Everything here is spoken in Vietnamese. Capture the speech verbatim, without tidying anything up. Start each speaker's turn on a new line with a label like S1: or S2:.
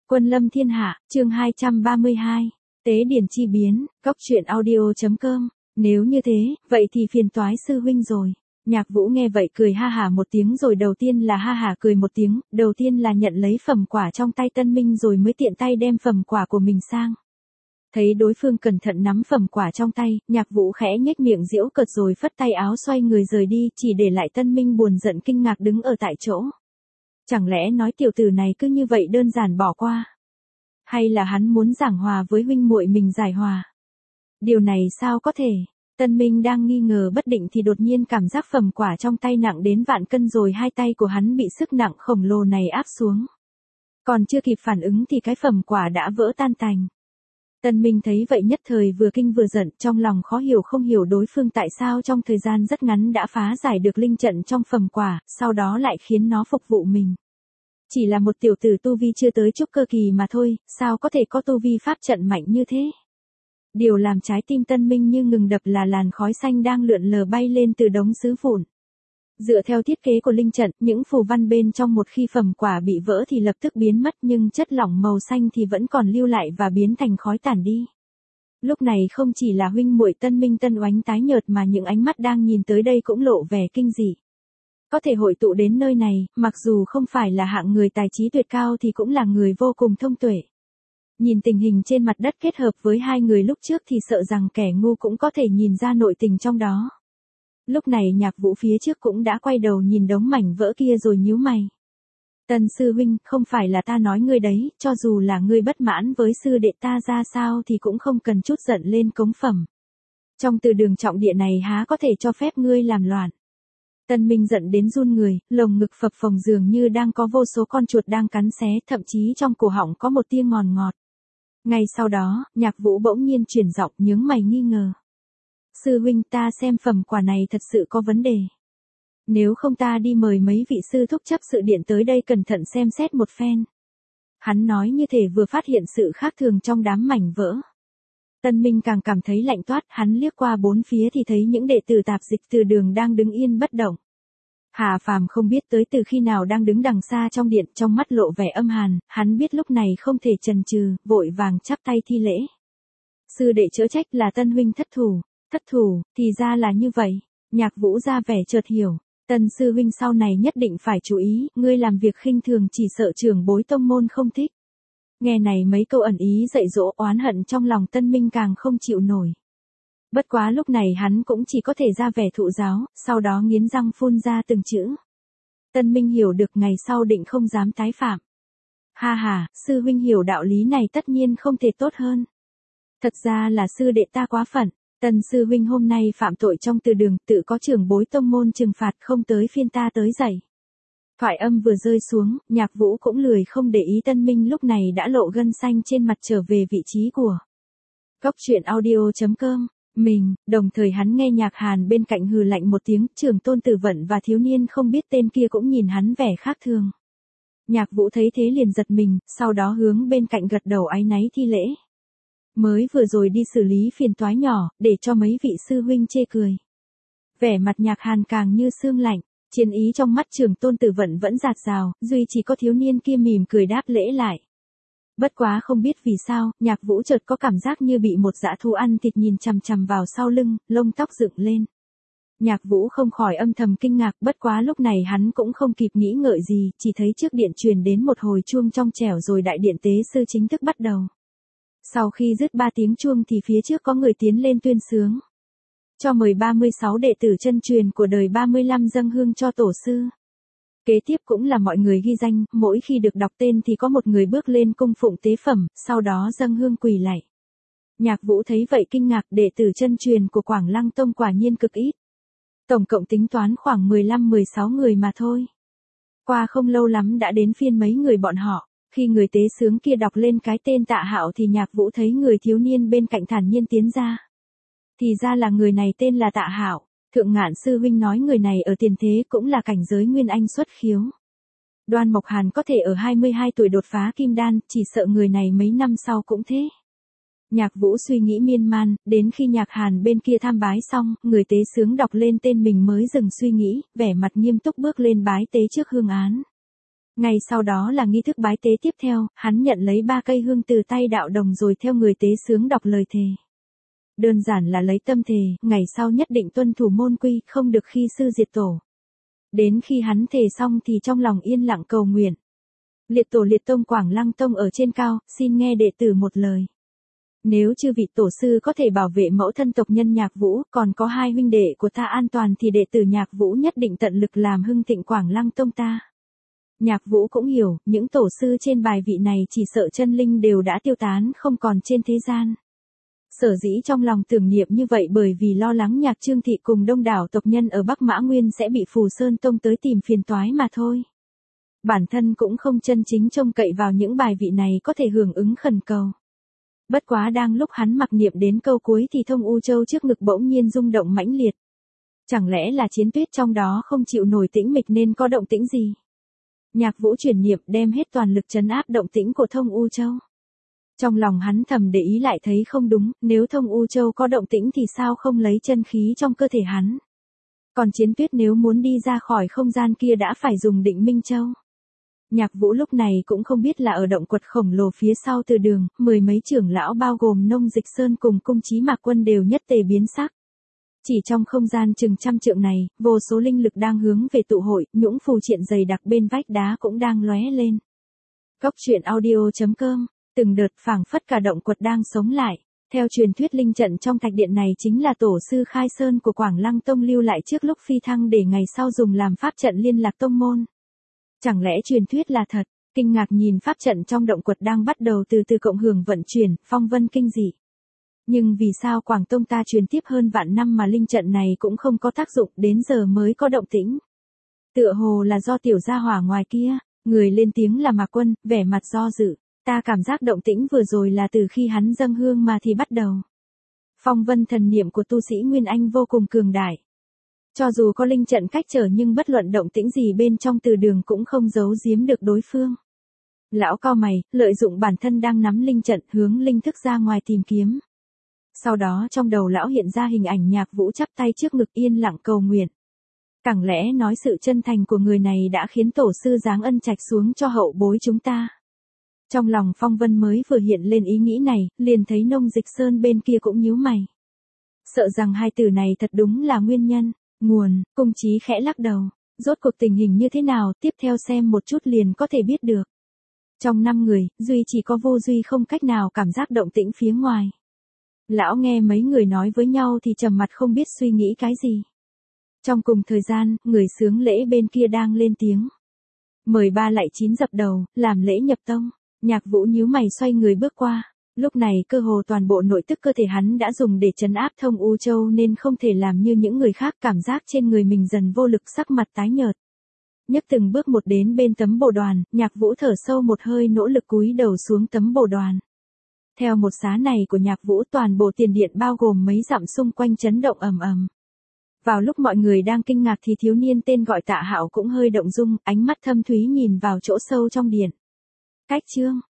S1: Quân lâm thiên hạ, chương hai trăm ba mươi hai. Tế điển chi biến, góc truyện audio chấm com. Nếu như thế, vậy thì phiền toái sư huynh rồi. Nhạc Vũ nghe vậy cười ha hả một tiếng rồi đầu tiên là ha hả cười một tiếng, đầu tiên là nhận lấy phẩm quả trong tay Tân Minh rồi mới tiện tay đem phẩm quả của mình sang. Thấy đối phương cẩn thận nắm phẩm quả trong tay, Nhạc Vũ khẽ nhếch miệng giễu cợt rồi phất tay áo xoay người rời đi, chỉ để lại Tân Minh buồn giận kinh ngạc đứng ở tại chỗ. Chẳng lẽ nói tiểu tử này cứ như vậy đơn giản bỏ qua? Hay là hắn muốn giảng hòa với huynh muội mình giải hòa? Điều này sao có thể? Tân Minh đang nghi ngờ bất định thì đột nhiên cảm giác phẩm quả trong tay nặng đến vạn cân rồi hai tay của hắn bị sức nặng khổng lồ này áp xuống. Còn chưa kịp phản ứng thì cái phẩm quả đã vỡ tan tành. Tân Minh thấy vậy nhất thời vừa kinh vừa giận, trong lòng khó hiểu không hiểu đối phương tại sao trong thời gian rất ngắn đã phá giải được linh trận trong phẩm quả, sau đó lại khiến nó phục vụ mình. Chỉ là một tiểu tử tu vi chưa tới trúc cơ kỳ mà thôi, sao có thể có tu vi pháp trận mạnh như thế? Điều làm trái tim Tân Minh như ngừng đập là làn khói xanh đang lượn lờ bay lên từ đống sứ vụn. Dựa theo thiết kế của linh trận, những phù văn bên trong một khi phẩm quả bị vỡ thì lập tức biến mất nhưng chất lỏng màu xanh thì vẫn còn lưu lại và biến thành khói tản đi. Lúc này không chỉ là huynh muội Tân Minh Tân Oánh tái nhợt mà những ánh mắt đang nhìn tới đây cũng lộ vẻ kinh dị. Có thể hội tụ đến nơi này, mặc dù không phải là hạng người tài trí tuyệt cao thì cũng là người vô cùng thông tuệ. Nhìn tình hình trên mặt đất kết hợp với hai người lúc trước thì sợ rằng kẻ ngu cũng có thể nhìn ra nội tình trong đó. Lúc này Nhạc Vũ phía trước cũng đã quay đầu nhìn đống mảnh vỡ kia rồi nhíu mày. Tân sư huynh, không phải là ta nói ngươi đấy, cho dù là ngươi bất mãn với sư đệ ta ra sao thì cũng không cần chút giận lên cống phẩm. Trong từ đường trọng địa này há có thể cho phép ngươi làm loạn. Tân Minh giận đến run người, lồng ngực phập phồng dường như đang có vô số con chuột đang cắn xé, thậm chí trong cổ họng có một tia ngọt ngọt. Ngay sau đó, Nhạc Vũ bỗng nhiên chuyển giọng nhướng mày nghi ngờ. Sư huynh, ta xem phẩm quả này thật sự có vấn đề. Nếu không ta đi mời mấy vị sư thúc chấp sự điện tới đây cẩn thận xem xét một phen. Hắn nói như thể vừa phát hiện sự khác thường trong đám mảnh vỡ. Tân Minh càng cảm thấy lạnh toát, hắn liếc qua bốn phía thì thấy những đệ tử tạp dịch từ đường đang đứng yên bất động. Hà Phàm không biết tới từ khi nào đang đứng đằng xa trong điện, trong mắt lộ vẻ âm hàn, hắn biết lúc này không thể chần chừ, vội vàng chắp tay thi lễ. Sư đệ chớ trách, là Tân huynh thất thủ. Thất thủ, thì ra là như vậy. Nhạc Vũ ra vẻ chợt hiểu. Tân sư huynh sau này nhất định phải chú ý, ngươi làm việc khinh thường chỉ sợ trưởng bối tông môn không thích. Nghe này mấy câu ẩn ý dạy dỗ, oán hận trong lòng Tân Minh càng không chịu nổi. Bất quá lúc này hắn cũng chỉ có thể ra vẻ thụ giáo, sau đó nghiến răng phun ra từng chữ. Tân Minh hiểu được ngày sau định không dám tái phạm. Ha ha, sư huynh hiểu đạo lý này tất nhiên không thể tốt hơn. Thật ra là sư đệ ta quá phận. Tân sư huynh hôm nay phạm tội trong từ đường, tự có trưởng bối tông môn trừng phạt, không tới phiên ta tới dậy. Thoại âm vừa rơi xuống, Nhạc Vũ cũng lười không để ý Tân Minh lúc này đã lộ gân xanh trên mặt trở về vị trí của góc truyện audio chấm com. Mình, đồng thời hắn nghe Nhạc Hàn bên cạnh hừ lạnh một tiếng, Trưởng Tôn Tử Vận và thiếu niên không biết tên kia cũng nhìn hắn vẻ khác thường. Nhạc Vũ thấy thế liền giật mình, sau đó hướng bên cạnh gật đầu áy náy thi lễ. Mới vừa rồi đi xử lý phiền toái nhỏ, để cho mấy vị sư huynh chê cười. Vẻ mặt Nhạc Hàn càng như sương lạnh, chiến ý trong mắt Trưởng Tôn Tử Vận vẫn rạt rào, duy chỉ có thiếu niên kia mỉm cười đáp lễ lại. Bất quá không biết vì sao, Nhạc Vũ chợt có cảm giác như bị một dã thú ăn thịt nhìn chằm chằm vào sau lưng, lông tóc dựng lên. Nhạc Vũ không khỏi âm thầm kinh ngạc, bất quá lúc này hắn cũng không kịp nghĩ ngợi gì, chỉ thấy trước điện truyền đến một hồi chuông trong trẻo rồi đại điện tế sư chính thức bắt đầu. Sau khi dứt ba tiếng chuông thì phía trước có người tiến lên tuyên xướng. Cho mời ba mươi sáu đệ tử chân truyền của đời ba mươi lăm dâng hương cho tổ sư. Kế tiếp cũng là mọi người ghi danh, mỗi khi được đọc tên thì có một người bước lên cung phụng tế phẩm, sau đó dâng hương quỳ lạy. Nhạc Vũ thấy vậy kinh ngạc, đệ tử chân truyền của Quảng Lăng Tông quả nhiên cực ít. Tổng cộng tính toán khoảng mười lăm mười sáu người mà thôi. Qua không lâu lắm đã đến phiên mấy người bọn họ. Khi người tế xướng kia đọc lên cái tên Tạ Hạo thì Nhạc Vũ thấy người thiếu niên bên cạnh thản nhiên tiến ra. Thì ra là người này tên là Tạ Hạo. Thượng Ngạn sư huynh nói người này ở tiền thế cũng là cảnh giới nguyên anh xuất khiếu. Đoan Mộc Hàn có thể ở hai mươi hai tuổi đột phá kim đan, chỉ sợ người này mấy năm sau cũng thế. Nhạc Vũ suy nghĩ miên man, đến khi Nhạc Hàn bên kia tham bái xong, người tế xướng đọc lên tên mình mới dừng suy nghĩ, vẻ mặt nghiêm túc bước lên bái tế trước hương án. Ngay sau đó là nghi thức bái tế tiếp theo, hắn nhận lấy ba cây hương từ tay đạo đồng rồi theo người tế sướng đọc lời thề. Đơn giản là lấy tâm thề, ngày sau nhất định tuân thủ môn quy, không được khi sư diệt tổ. Đến khi hắn thề xong thì trong lòng yên lặng cầu nguyện. Liệt tổ liệt tông Quảng Lăng Tông ở trên cao, xin nghe đệ tử một lời. Nếu chư vị tổ sư có thể bảo vệ mẫu thân tộc nhân Nhạc Vũ, còn có hai huynh đệ của ta an toàn thì đệ tử Nhạc Vũ nhất định tận lực làm hưng thịnh Quảng Lăng Tông ta. Nhạc Vũ cũng hiểu, những tổ sư trên bài vị này chỉ sợ chân linh đều đã tiêu tán không còn trên thế gian. Sở dĩ trong lòng tưởng niệm như vậy bởi vì lo lắng Nhạc Trương Thị cùng đông đảo tộc nhân ở Bắc Mã Nguyên sẽ bị Phù Sơn Tông tới tìm phiền toái mà thôi. Bản thân cũng không chân chính trông cậy vào những bài vị này có thể hưởng ứng khẩn cầu. Bất quá đang lúc hắn mặc niệm đến câu cuối thì Thông U Châu trước ngực bỗng nhiên rung động mãnh liệt. Chẳng lẽ là Chiến Tuyết trong đó không chịu nổi tĩnh mịch nên có động tĩnh gì? Nhạc Vũ chuyển niệm đem hết toàn lực trấn áp động tĩnh của Thông U Châu. Trong lòng hắn thầm để ý lại thấy không đúng, nếu Thông U Châu có động tĩnh thì sao không lấy chân khí trong cơ thể hắn? Còn Chiến Tuyết nếu muốn đi ra khỏi không gian kia đã phải dùng Định Minh Châu. Nhạc Vũ lúc này cũng không biết là ở động quật khổng lồ phía sau từ đường, mười mấy trưởng lão bao gồm Nông Dịch Sơn cùng Cung Chí Mạc Quân đều nhất tề biến sắc. Chỉ trong không gian chừng trăm trượng này, vô số linh lực đang hướng về tụ hội, nhũng phù triện dày đặc bên vách đá cũng đang lóe lên. Cốc truyện audio chấm com, từng đợt phảng phất cả động quật đang sống lại. Theo truyền thuyết linh trận trong thạch điện này chính là tổ sư Khai Sơn của Quảng Lăng Tông lưu lại trước lúc phi thăng để ngày sau dùng làm pháp trận liên lạc tông môn. Chẳng lẽ truyền thuyết là thật? Kinh ngạc nhìn pháp trận trong động quật đang bắt đầu từ từ cộng hưởng vận chuyển, phong vân kinh dị. Nhưng vì sao Quảng Tông ta truyền tiếp hơn vạn năm mà linh trận này cũng không có tác dụng, đến giờ mới có động tĩnh? Tựa hồ là do tiểu gia hỏa ngoài kia, người lên tiếng là Mạc Quân, vẻ mặt do dự. Ta cảm giác động tĩnh vừa rồi là từ khi hắn dâng hương mà thì bắt đầu. Phong vân thần niệm của tu sĩ Nguyên Anh vô cùng cường đại. Cho dù có linh trận cách trở nhưng bất luận động tĩnh gì bên trong từ đường cũng không giấu giếm được đối phương. Lão cau mày, lợi dụng bản thân đang nắm linh trận hướng linh thức ra ngoài tìm kiếm. Sau đó trong đầu lão hiện ra hình ảnh Nhạc Vũ chắp tay trước ngực yên lặng cầu nguyện. Chẳng lẽ nói sự chân thành của người này đã khiến tổ sư giáng ân trạch xuống cho hậu bối chúng ta? Trong lòng Phong Vân mới vừa hiện lên ý nghĩ này, liền thấy Nông Dịch Sơn bên kia cũng nhíu mày. Sợ rằng hai từ này thật đúng là nguyên nhân. Nguồn, Cung Chí khẽ lắc đầu. Rốt cuộc tình hình như thế nào, tiếp theo xem một chút liền có thể biết được. Trong năm người, duy chỉ có Vô Duy không cách nào cảm giác động tĩnh phía ngoài. Lão nghe mấy người nói với nhau thì trầm mặt không biết suy nghĩ cái gì. Trong cùng thời gian, người xướng lễ bên kia đang lên tiếng. Mời ba lại chín dập đầu, làm lễ nhập tông. Nhạc Vũ nhíu mày xoay người bước qua. Lúc này cơ hồ toàn bộ nội tức cơ thể hắn đã dùng để trấn áp Thông U Châu nên không thể làm như những người khác, cảm giác trên người mình dần vô lực, sắc mặt tái nhợt. Nhấc từng bước một đến bên tấm bồ đoàn, Nhạc Vũ thở sâu một hơi nỗ lực cúi đầu xuống tấm bồ đoàn. Theo một xá này của Nhạc Vũ toàn bộ tiền điện bao gồm mấy dặm xung quanh chấn động ầm ầm. Vào lúc mọi người đang kinh ngạc thì thiếu niên tên gọi Tạ Hạo cũng hơi động dung, ánh mắt thâm thúy nhìn vào chỗ sâu trong điện. Cách chương